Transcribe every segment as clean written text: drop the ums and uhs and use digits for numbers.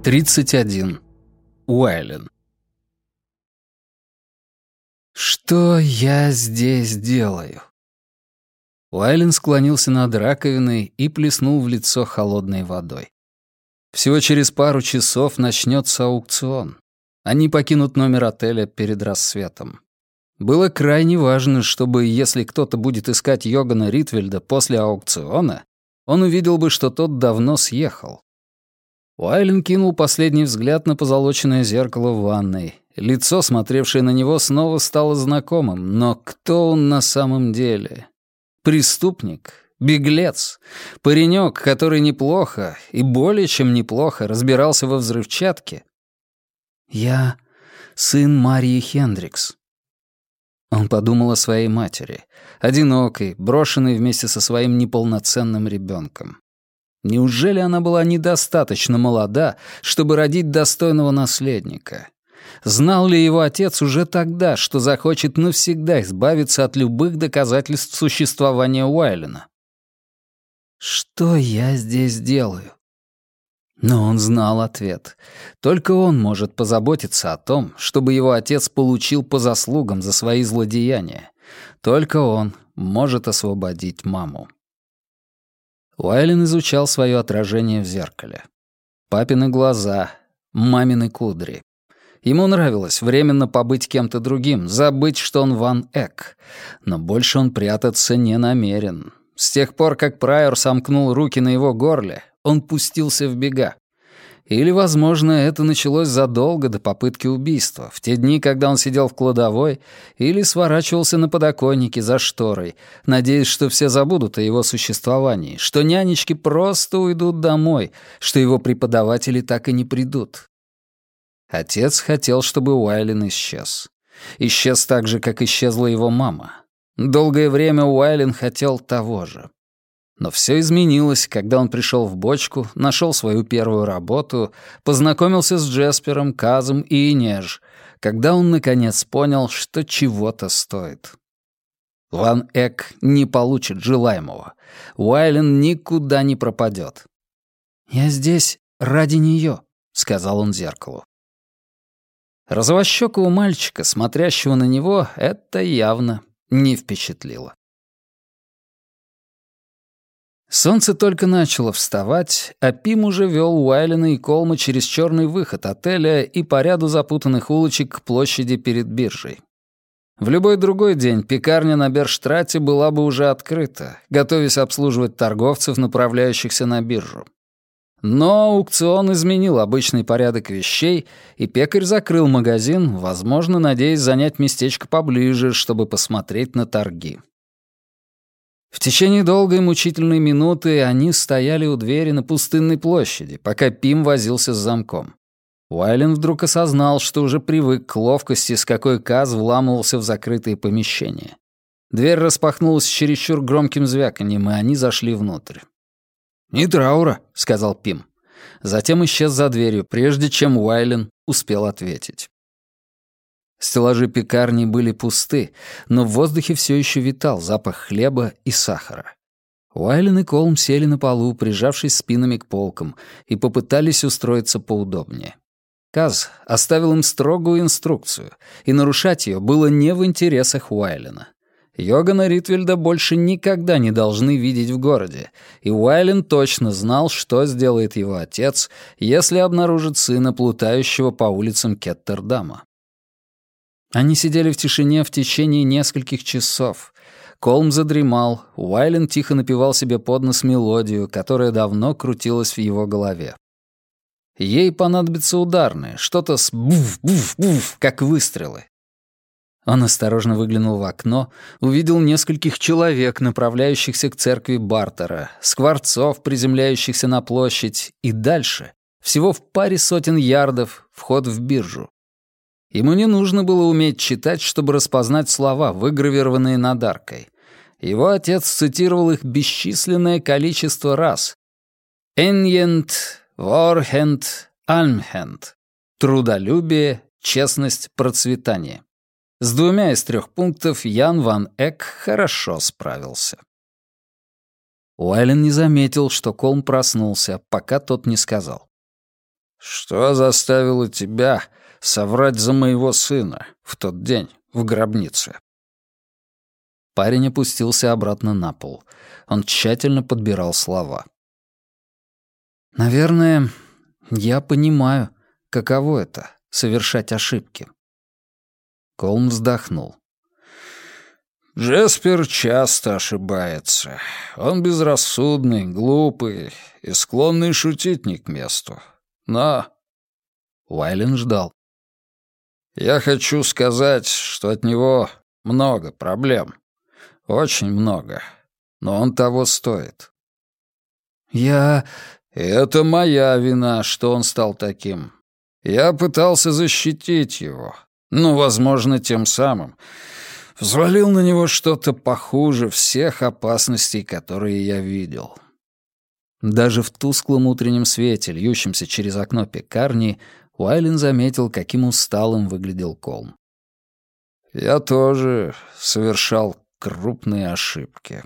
31. Уайлен. «Что я здесь делаю?» Уайлен склонился над раковиной и плеснул в лицо холодной водой. Всего через пару часов начнется аукцион. Они покинут номер отеля перед рассветом. Было крайне важно, чтобы, если кто-то будет искать Йогана Ритвельда после аукциона, он увидел бы, что тот давно съехал. Уайлен кинул последний взгляд на позолоченное зеркало в ванной. Лицо, смотревшее на него, снова стало знакомым. Но кто он на самом деле? Преступник? Беглец? Паренек, который неплохо, и более чем неплохо, разбирался во взрывчатке? «Я сын Марии Хендрикс». Он подумал о своей матери, одинокой, брошенной вместе со своим неполноценным ребенком. Неужели она была недостаточно молода, чтобы родить достойного наследника? Знал ли его отец уже тогда, что захочет навсегда избавиться от любых доказательств существования Уайлена? «Что я здесь делаю?» Но он знал ответ. Только он может позаботиться о том, чтобы его отец получил по заслугам за свои злодеяния. Только он может освободить маму. Уайлен изучал свое отражение в зеркале. Папины глаза, мамины кудри. Ему нравилось временно побыть кем-то другим, забыть, что он Ван Эк. Но больше он прятаться не намерен. С тех пор, как Прайор сомкнул руки на его горле, он пустился в бега. Или, возможно, это началось задолго до попытки убийства, в те дни, когда он сидел в кладовой или сворачивался на подоконнике за шторой, надеясь, что все забудут о его существовании, что нянечки просто уйдут домой, что его преподаватели так и не придут. Отец хотел, чтобы Уайлен исчез. Исчез так же, как исчезла его мама. Долгое время Уайлен хотел того же. Но все изменилось, когда он пришел в бочку, нашел свою первую работу, познакомился с Джеспером, Казом и Инеж, когда он, наконец, понял, что чего-то стоит. Ван Эк не получит желаемого. Уайлен никуда не пропадет. «Я здесь ради нее», — сказал он зеркалу. Розовощёкого мальчика, смотрящего на него, это явно не впечатлило. Солнце только начало вставать, а Пим уже вёл Уайлена и Колма через чёрный выход отеля и по ряду запутанных улочек к площади перед биржей. В любой другой день пекарня на Берштрате была бы уже открыта, готовясь обслуживать торговцев, направляющихся на биржу. Но аукцион изменил обычный порядок вещей, и пекарь закрыл магазин, возможно, надеясь занять местечко поближе, чтобы посмотреть на торги. В течение долгой мучительной минуты они стояли у двери на пустынной площади, пока Пим возился с замком. Уайлен вдруг осознал, что уже привык к ловкости, с какой Каз вламывался в закрытые помещения. Дверь распахнулась с чересчур громким звяканьем, и они зашли внутрь. «Ни траура», — сказал Пим. Затем исчез за дверью, прежде чем Уайлен успел ответить. Стеллажи пекарни были пусты, но в воздухе все еще витал запах хлеба и сахара. Уайлен и Колм сели на полу, прижавшись спинами к полкам, и попытались устроиться поудобнее. Каз оставил им строгую инструкцию, и нарушать ее было не в интересах Уайлена. Йогана Ритвельда больше никогда не должны видеть в городе, и Уайлен точно знал, что сделает его отец, если обнаружит сына, плутающего по улицам Кеттердама. Они сидели в тишине в течение нескольких часов. Колм задремал, Уайлен тихо напевал себе под нос мелодию, которая давно крутилась в его голове. Ей понадобится ударное, что-то с буф-буф-буф, как выстрелы. Он осторожно выглянул в окно, увидел нескольких человек, направляющихся к церкви Бартера, скворцов, приземляющихся на площадь, и дальше, всего в паре сотен ярдов, вход в биржу. Ему не нужно было уметь читать, чтобы распознать слова, выгравированные над аркой. Его отец цитировал их бесчисленное количество раз. «Эньент, ворхент, альмхент» — трудолюбие, честность, процветание. С 2 из 3 пунктов Ян Ван Эк хорошо справился. Уайлен не заметил, что Колм проснулся, пока тот не сказал. Что заставило тебя соврать за моего сына в тот день в гробнице?» Парень опустился обратно на пол. Он тщательно подбирал слова. «Наверное, я понимаю, каково это — совершать ошибки». Колм вздохнул. «Джеспер часто ошибается. Он безрассудный, глупый и склонный шутить не к месту. Но...» Уайлен ждал. «Я хочу сказать, что от него много проблем. Очень много. Но он того стоит». «Я...» «Это моя вина, что он стал таким. Я пытался защитить его. Ну, возможно, тем самым взвалил на него что-то похуже всех опасностей, которые я видел». Даже в тусклом утреннем свете, льющемся через окно пекарни, Уайлен заметил, каким усталым выглядел Колм. «Я тоже совершал крупные ошибки».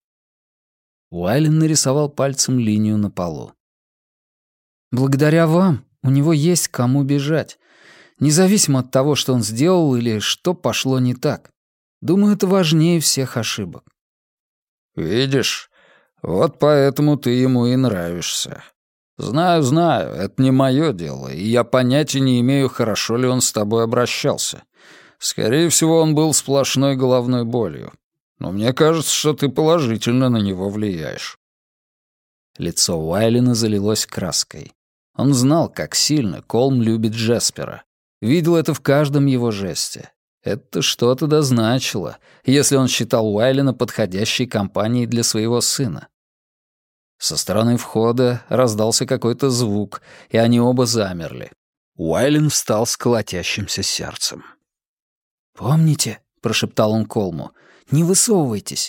Уайлен нарисовал пальцем линию на полу. «Благодаря вам у него есть к кому бежать, независимо от того, что он сделал или что пошло не так. Думаю, это важнее всех ошибок». «Видишь, вот поэтому ты ему и нравишься. Знаю, это не мое дело, и я понятия не имею, хорошо ли он с тобой обращался. Скорее всего, он был сплошной головной болью. Но мне кажется, что ты положительно на него влияешь». Лицо Уайлена залилось краской. Он знал, как сильно Колм любит Джеспера. Видел это в каждом его жесте. Это что-то дозначило, если он считал Уайлена подходящей компанией для своего сына. Со стороны входа раздался какой-то звук, и они оба замерли. Уайлен встал с колотящимся сердцем. «Помните», — прошептал он Колму, — «не высовывайтесь».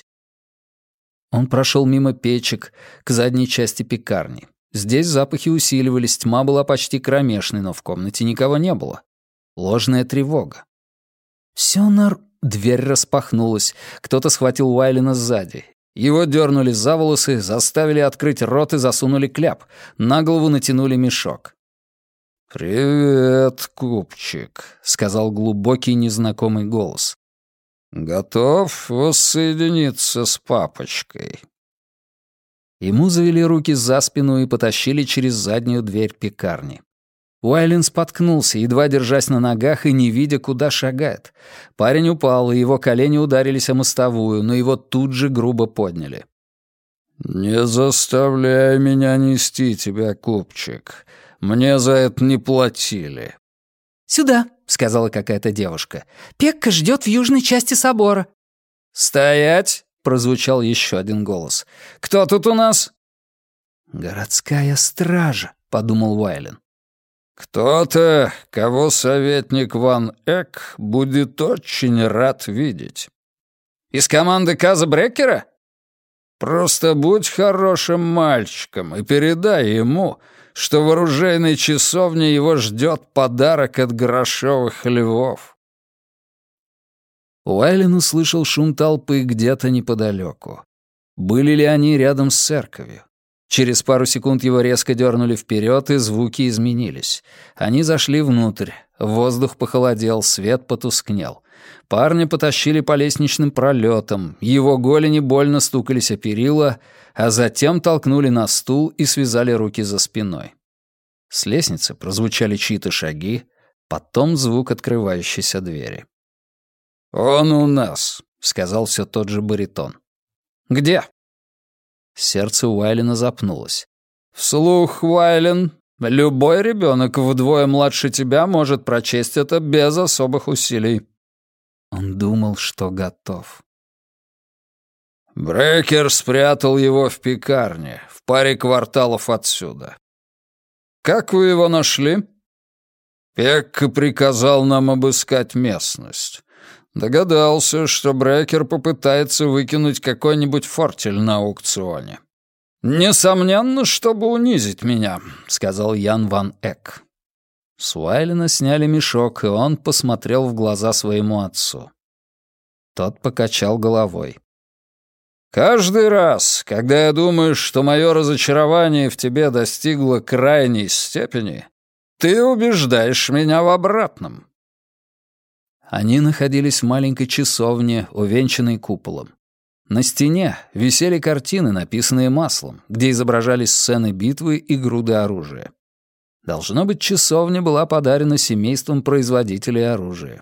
Он прошел мимо печек к задней части пекарни. Здесь запахи усиливались, тьма была почти кромешной, но в комнате никого не было. Ложная тревога. «Сёнар...» Дверь распахнулась. Кто-то схватил Уайлена сзади. Его дернули за волосы, заставили открыть рот и засунули кляп. На голову натянули мешок. «Привет, купчик», — сказал глубокий незнакомый голос. «Готов воссоединиться с папочкой?» Ему завели руки за спину и потащили через заднюю дверь пекарни. Уайлен споткнулся, едва держась на ногах и не видя, куда шагает. Парень упал, и его колени ударились о мостовую, но его тут же грубо подняли. «Не заставляй меня нести тебя, купчик. Мне за это не платили». «Сюда», — сказала какая-то девушка. «Пекка ждет в южной части собора». «Стоять!» — прозвучал еще один голос. «Кто тут у нас?» «Городская стража», — подумал Уайлен. «Кто-то, кого советник Ван Эк будет очень рад видеть». «Из команды Каза Бреккера?» «Просто будь хорошим мальчиком и передай ему, что в оружейной часовне его ждет подарок от грошовых львов». Уайлен услышал шум толпы где-то неподалеку. Были ли они рядом с церковью? Через пару секунд его резко дернули вперед, и звуки изменились. Они зашли внутрь. Воздух похолодел, свет потускнел. Парня потащили по лестничным пролетам. Его голени больно стукались о перила, а затем толкнули на стул и связали руки за спиной. С лестницы прозвучали чьи-то шаги, потом звук открывающейся двери. «Он у нас», — сказал все тот же баритон. «Где?» Сердце Уайлена запнулось. «Вслух, Уайлен, любой ребенок вдвое младше тебя может прочесть это без особых усилий». Он думал, что готов. «Брекер спрятал его в пекарне, в паре кварталов отсюда». «Как вы его нашли?» «Пекка приказал нам обыскать местность. Догадался, что Брекер попытается выкинуть какой-нибудь фортель на аукционе». «Несомненно, чтобы унизить меня», — сказал Ян Ван Эк. С Уайлена сняли мешок, и он посмотрел в глаза своему отцу. Тот покачал головой. «Каждый раз, когда я думаю, что мое разочарование в тебе достигло крайней степени, Ты убеждаешь меня в обратном». Они находились в маленькой часовне, увенчанной куполом. На стене висели картины, написанные маслом, где изображались сцены битвы и груды оружия. Должно быть, часовня была подарена семейством производителей оружия.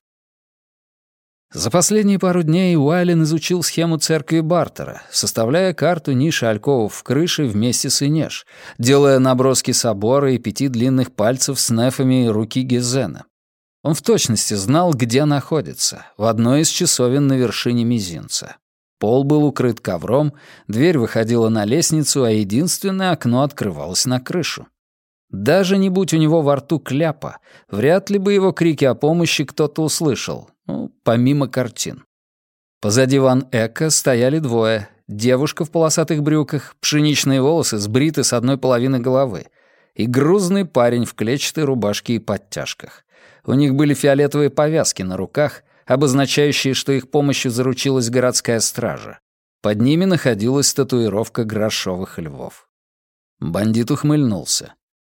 За последние пару дней Уайлен изучил схему церкви Бартера, составляя карту ниши альковов в крыше вместе с Инеш, делая наброски собора и 5 длинных пальцев с нефами руки Гезена. Он в точности знал, где находится, в одной из часовен на вершине мизинца. Пол был укрыт ковром, дверь выходила на лестницу, а единственное окно открывалось на крышу. Даже не будь у него во рту кляпа, вряд ли бы его крики о помощи кто-то услышал, помимо картин. Позади Ван Эка стояли двое. Девушка в полосатых брюках, пшеничные волосы сбриты с одной половины головы, и грузный парень в клетчатой рубашке и подтяжках. У них были фиолетовые повязки на руках, обозначающие, что их помощью заручилась городская стража. Под ними находилась татуировка грошовых львов. Бандит ухмыльнулся.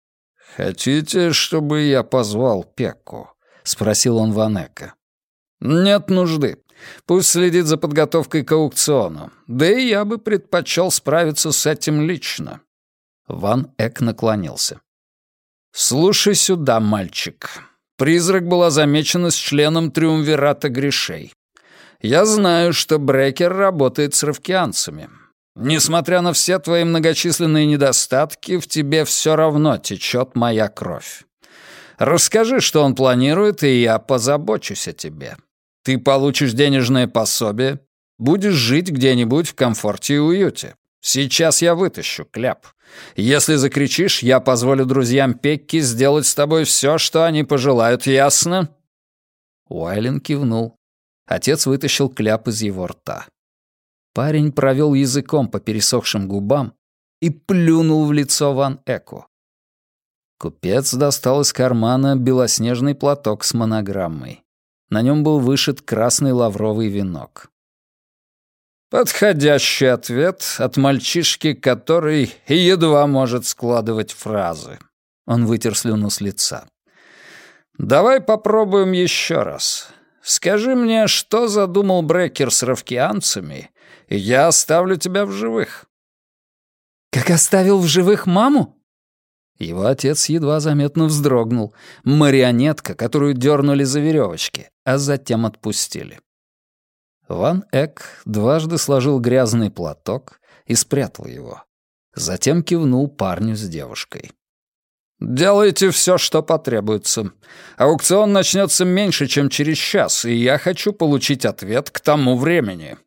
«Хотите, чтобы я позвал Пекку?» — спросил он Ван Эка. «Нет нужды. Пусть следит за подготовкой к аукциону. Да и я бы предпочел справиться с этим лично». Ван Эк наклонился. «Слушай сюда, мальчик. Призрак была замечена с членом Триумвирата грешей. Я знаю, что Брекер работает с равкианцами. Несмотря на все твои многочисленные недостатки, в тебе все равно течет моя кровь. Расскажи, что он планирует, и я позабочусь о тебе. Ты получишь денежное пособие, будешь жить где-нибудь в комфорте и уюте. Сейчас я вытащу кляп. Если закричишь, я позволю друзьям Пекки сделать с тобой все, что они пожелают, ясно?» Уайлен кивнул. Отец вытащил кляп из его рта. Парень провел языком по пересохшим губам и плюнул в лицо Ван Эку. Купец достал из кармана белоснежный платок с монограммой. На нем был вышит красный лавровый венок. «Подходящий ответ от мальчишки, который едва может складывать фразы». Он вытер слюну с лица. «Давай попробуем еще раз. Скажи мне, что задумал Брекер с равкианцами, и я оставлю тебя в живых». «Как оставил в живых маму?» Его отец едва заметно вздрогнул. Марионетка, которую дернули за веревочки, а затем отпустили. Ван Эк дважды сложил грязный платок и спрятал его. Затем кивнул парню с девушкой. «Делайте все, что потребуется. Аукцион начнется меньше, чем через час, и я хочу получить ответ к тому времени».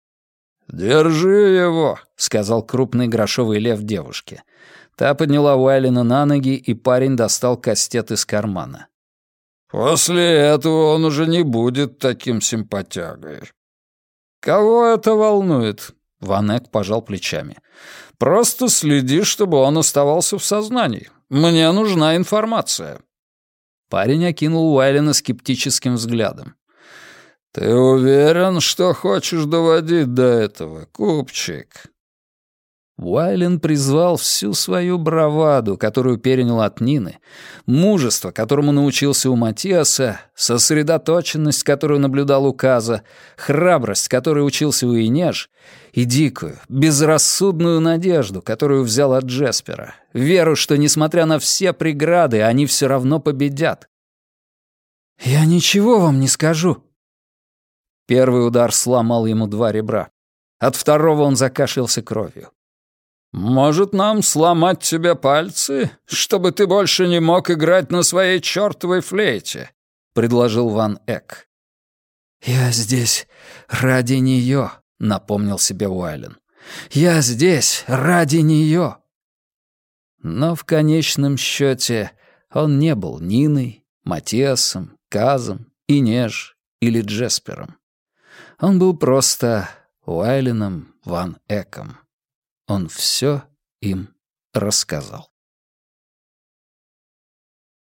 «Держи его», — сказал крупный грошовый лев девушке. Та подняла Уайлена на ноги, и парень достал кастет из кармана. «После этого он уже не будет таким симпатягой». «Кого это волнует?» — Ван Эк пожал плечами. «Просто следи, чтобы он оставался в сознании. Мне нужна информация». Парень окинул Уайлена скептическим взглядом. «Ты уверен, что хочешь доводить до этого, купчик?» Уайлен призвал всю свою браваду, которую перенял от Нины, мужество, которому научился у Матиаса, сосредоточенность, которую наблюдал у Каза, храбрость, которой учился у Инеж, и дикую, безрассудную надежду, которую взял от Джеспера, веру, что, несмотря на все преграды, они все равно победят. «Я ничего вам не скажу». Первый удар сломал ему 2 ребра. От второго он закашлялся кровью. «Может, нам сломать тебе пальцы, чтобы ты больше не мог играть на своей чертовой флейте?» — предложил Ван Эк. «Я здесь ради нее», — напомнил себе Уайлен. «Я здесь ради нее». Но в конечном счете он не был Ниной, Матиасом, Казом, Инеж или Джеспером. Он был просто Уайленом Ван Эком. Он все им рассказал.